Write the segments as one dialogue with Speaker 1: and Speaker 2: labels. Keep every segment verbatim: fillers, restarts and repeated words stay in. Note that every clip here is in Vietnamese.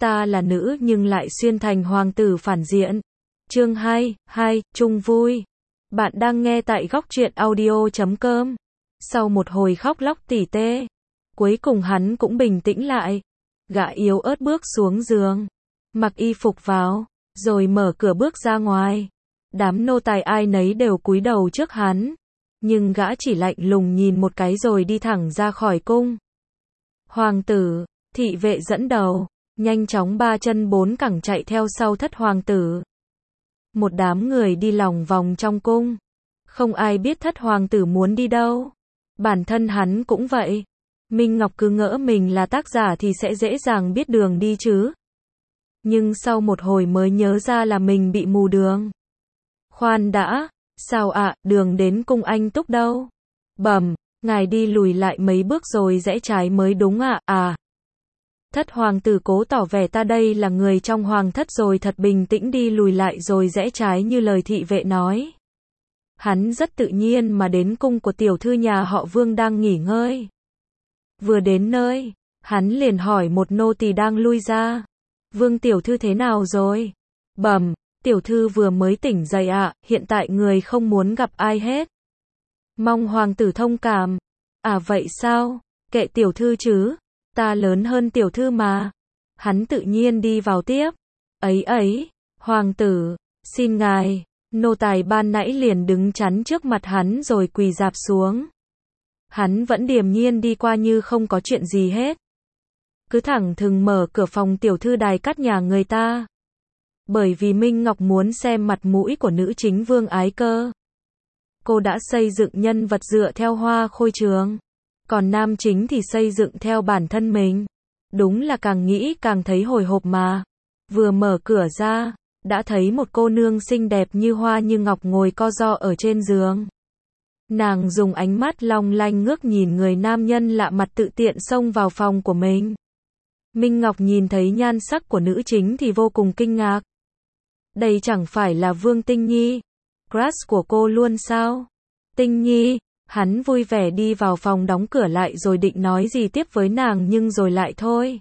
Speaker 1: ta là nữ nhưng lại xuyên thành hoàng tử phản diện. Chương hai, hai, chung vui. Bạn đang nghe tại góc truyện audio chấm com. Sau một hồi khóc lóc tỉ tê, cuối cùng hắn cũng bình tĩnh lại. Gã yếu ớt bước xuống giường, mặc y phục vào, rồi mở cửa bước ra ngoài. Đám nô tài ai nấy đều cúi đầu trước hắn, nhưng gã chỉ lạnh lùng nhìn một cái rồi đi thẳng ra khỏi cung. Hoàng tử, thị vệ dẫn đầu, nhanh chóng ba chân bốn cẳng chạy theo sau thất hoàng tử. Một đám người đi lòng vòng trong cung, không ai biết thất hoàng tử muốn đi đâu. Bản thân hắn cũng vậy. Minh Ngọc cứ ngỡ mình là tác giả thì sẽ dễ dàng biết đường đi chứ. Nhưng sau một hồi mới nhớ ra là mình bị mù đường. Khoan đã, sao ạ, à, đường đến cung anh túc đâu? Bẩm, ngài đi lùi lại mấy bước rồi rẽ trái mới đúng ạ. À. à. Thất hoàng tử cố tỏ vẻ ta đây là người trong hoàng thất rồi thật bình tĩnh đi lùi lại rồi rẽ trái như lời thị vệ nói. Hắn rất tự nhiên mà đến cung của tiểu thư nhà họ Vương đang nghỉ ngơi. Vừa đến nơi, hắn liền hỏi một nô tỳ đang lui ra. Vương tiểu thư thế nào rồi? Bẩm, tiểu thư vừa mới tỉnh dậy ạ, à, hiện tại người không muốn gặp ai hết. Mong hoàng tử thông cảm. À vậy sao? Kệ tiểu thư chứ, ta lớn hơn tiểu thư mà. Hắn tự nhiên đi vào tiếp. Ấy ấy, hoàng tử, xin ngài. Nô tài ban nãy liền đứng chắn trước mặt hắn rồi quỳ rạp xuống. Hắn vẫn điềm nhiên đi qua như không có chuyện gì hết. Cứ thẳng thừng mở cửa phòng tiểu thư đài cắt nhà người ta. Bởi vì Minh Ngọc muốn xem mặt mũi của nữ chính Vương Ái Cơ. Cô đã xây dựng nhân vật dựa theo Hoa Khôi Trường. Còn nam chính thì xây dựng theo bản thân mình. Đúng là càng nghĩ càng thấy hồi hộp mà. Vừa mở cửa ra, đã thấy một cô nương xinh đẹp như hoa như ngọc ngồi co ro ở trên giường. Nàng dùng ánh mắt long lanh ngước nhìn người nam nhân lạ mặt tự tiện xông vào phòng của mình. Minh Ngọc nhìn thấy nhan sắc của nữ chính thì vô cùng kinh ngạc. Đây chẳng phải là Vương Tinh Nhi, crush của cô luôn sao? Tinh Nhi, hắn vui vẻ đi vào phòng đóng cửa lại rồi định nói gì tiếp với nàng nhưng rồi lại thôi.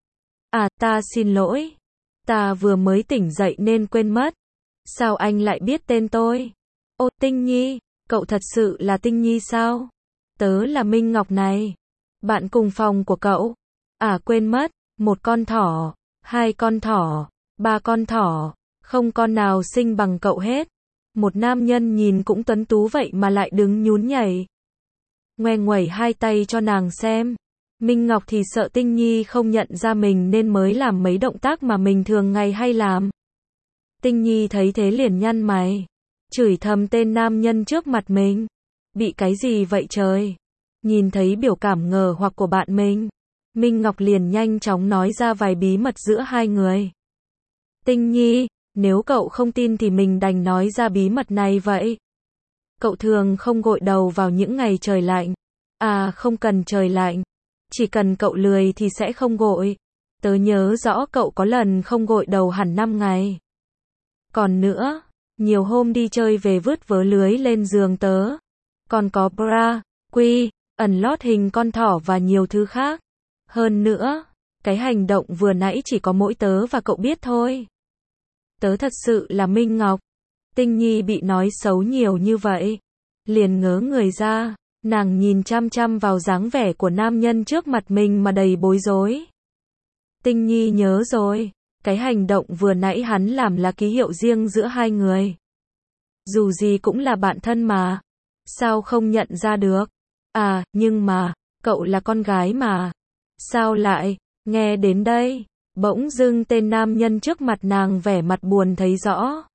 Speaker 1: À, ta xin lỗi. Ta vừa mới tỉnh dậy nên quên mất. Sao anh lại biết tên tôi? Ô, Tinh Nhi, cậu thật sự là Tinh Nhi sao? Tớ là Minh Ngọc này. Bạn cùng phòng của cậu. À quên mất, một con thỏ, hai con thỏ, ba con thỏ, không con nào xinh bằng cậu hết. Một nam nhân nhìn cũng tuấn tú vậy mà lại đứng nhún nhảy. Ngoe nguẩy hai tay cho nàng xem. Minh Ngọc thì sợ Tinh Nhi không nhận ra mình nên mới làm mấy động tác mà mình thường ngày hay làm. Tinh Nhi thấy thế liền nhăn mày, chửi thầm tên nam nhân trước mặt mình. Bị cái gì vậy trời? Nhìn thấy biểu cảm ngờ hoặc của bạn mình, Minh Ngọc liền nhanh chóng nói ra vài bí mật giữa hai người. Tinh Nhi, nếu cậu không tin thì mình đành nói ra bí mật này vậy. Cậu thường không gội đầu vào những ngày trời lạnh. À không cần trời lạnh. Chỉ cần cậu lười thì sẽ không gội. Tớ nhớ rõ cậu có lần không gội đầu hẳn năm ngày. Còn nữa, nhiều hôm đi chơi về vứt vớ lưới lên giường tớ. Còn có bra, quy, ẩn lót hình con thỏ và nhiều thứ khác. Hơn nữa, cái hành động vừa nãy chỉ có mỗi tớ và cậu biết thôi. Tớ thật sự là Minh Ngọc. Tinh Nhi bị nói xấu nhiều như vậy, liền ngớ người ra. Nàng nhìn chăm chăm vào dáng vẻ của nam nhân trước mặt mình mà đầy bối rối. Tinh Nhi nhớ rồi, cái hành động vừa nãy hắn làm là ký hiệu riêng giữa hai người. Dù gì cũng là bạn thân mà. Sao không nhận ra được? À, nhưng mà, cậu là con gái mà. Sao lại? Nghe đến đây, bỗng dưng tên nam nhân trước mặt nàng vẻ mặt buồn thấy rõ.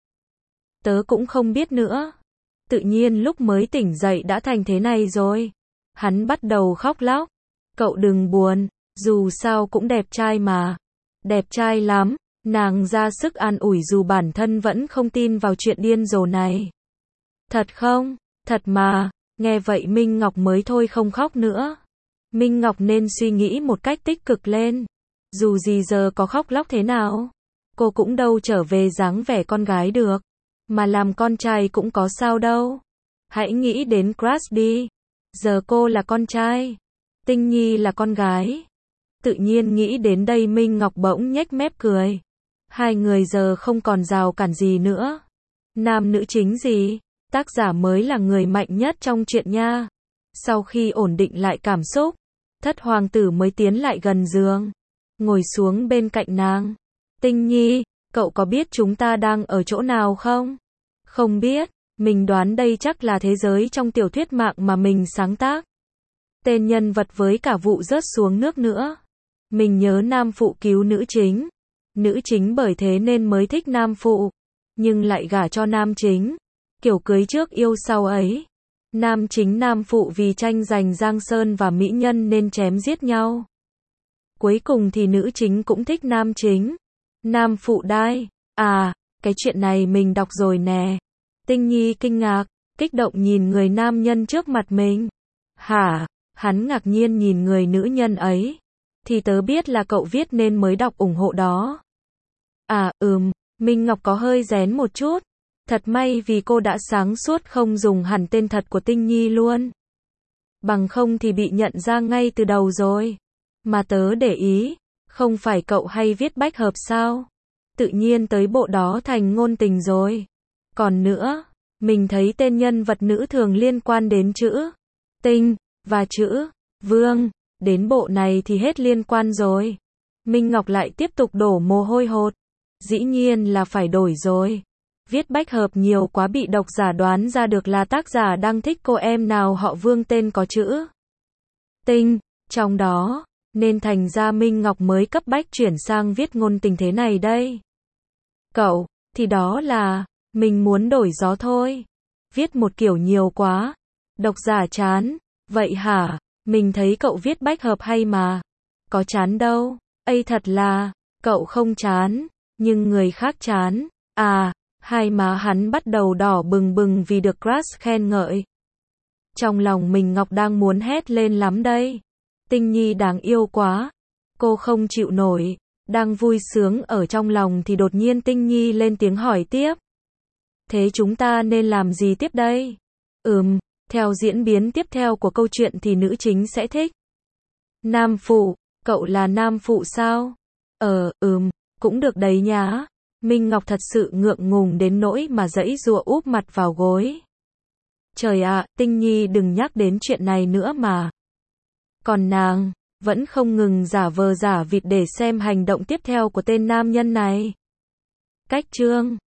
Speaker 1: Tớ cũng không biết nữa. Tự nhiên lúc mới tỉnh dậy đã thành thế này rồi. Hắn bắt đầu khóc lóc. Cậu đừng buồn, dù sao cũng đẹp trai mà. Đẹp trai lắm. Nàng ra sức an ủi dù bản thân vẫn không tin vào chuyện điên rồ này. Thật không? Thật mà. Nghe vậy Minh Ngọc mới thôi không khóc nữa. Minh Ngọc nên suy nghĩ một cách tích cực lên. Dù gì giờ có khóc lóc thế nào, cô cũng đâu trở về dáng vẻ con gái được. Mà làm con trai cũng có sao đâu. Hãy nghĩ đến crush đi. Giờ cô là con trai, Tinh Nhi là con gái. Tự nhiên nghĩ đến đây Minh Ngọc bỗng nhếch mép cười. Hai người giờ không còn rào cản gì nữa. Nam nữ chính gì? Tác giả mới là người mạnh nhất trong chuyện nha. Sau khi ổn định lại cảm xúc, thất hoàng tử mới tiến lại gần giường, ngồi xuống bên cạnh nàng. Tinh Nhi, cậu có biết chúng ta đang ở chỗ nào không? Không biết, mình đoán đây chắc là thế giới trong tiểu thuyết mạng mà mình sáng tác. Tên nhân vật với cả vụ rớt xuống nước nữa. Mình nhớ nam phụ cứu nữ chính. Nữ chính bởi thế nên mới thích nam phụ, nhưng lại gả cho nam chính. Kiểu cưới trước yêu sau ấy. Nam chính nam phụ vì tranh giành giang sơn và mỹ nhân nên chém giết nhau. Cuối cùng thì nữ chính cũng thích nam chính. Nam phụ đai. À, cái chuyện này mình đọc rồi nè. Tinh Nhi kinh ngạc, kích động nhìn người nam nhân trước mặt mình. Hả? Hắn ngạc nhiên nhìn người nữ nhân ấy. Thì tớ biết là cậu viết nên mới đọc ủng hộ đó. À, ừm, Minh Ngọc có hơi rén một chút. Thật may vì cô đã sáng suốt không dùng hẳn tên thật của Tinh Nhi luôn. Bằng không thì bị nhận ra ngay từ đầu rồi. Mà tớ để ý, không phải cậu hay viết bách hợp sao? Tự nhiên tới bộ đó thành ngôn tình rồi. Còn nữa, mình thấy tên nhân vật nữ thường liên quan đến chữ tinh và chữ vương. Đến bộ này thì hết liên quan rồi. Minh Ngọc lại tiếp tục đổ mồ hôi hột. Dĩ nhiên là phải đổi rồi. Viết bách hợp nhiều quá bị độc giả đoán ra được là tác giả đang thích cô em nào họ Vương tên có chữ tinh trong đó, nên thành ra Minh Ngọc mới cấp bách chuyển sang viết ngôn tình thế này đây. Cậu, thì đó là, mình muốn đổi gió thôi. Viết một kiểu nhiều quá. Độc giả chán. Vậy hả? Mình thấy cậu viết bách hợp hay mà. Có chán đâu. Ây thật là, cậu không chán, nhưng người khác chán. À, hai má hắn bắt đầu đỏ bừng bừng vì được crush khen ngợi. Trong lòng mình Ngọc đang muốn hét lên lắm đây. Tinh Nhi đáng yêu quá. Cô không chịu nổi. Đang vui sướng ở trong lòng thì đột nhiên Tinh Nhi lên tiếng hỏi tiếp. Thế chúng ta nên làm gì tiếp đây? Ừm, theo diễn biến tiếp theo của câu chuyện thì nữ chính sẽ thích nam phụ. Cậu là nam phụ sao? Ờ, ừm, cũng được đấy nhá. Minh Ngọc thật sự ngượng ngùng đến nỗi mà giãy giụa úp mặt vào gối. Trời ạ, Tinh Nhi đừng nhắc đến chuyện này nữa mà. Còn nàng, vẫn không ngừng giả vờ giả vịt để xem hành động tiếp theo của tên nam nhân này. Cách chương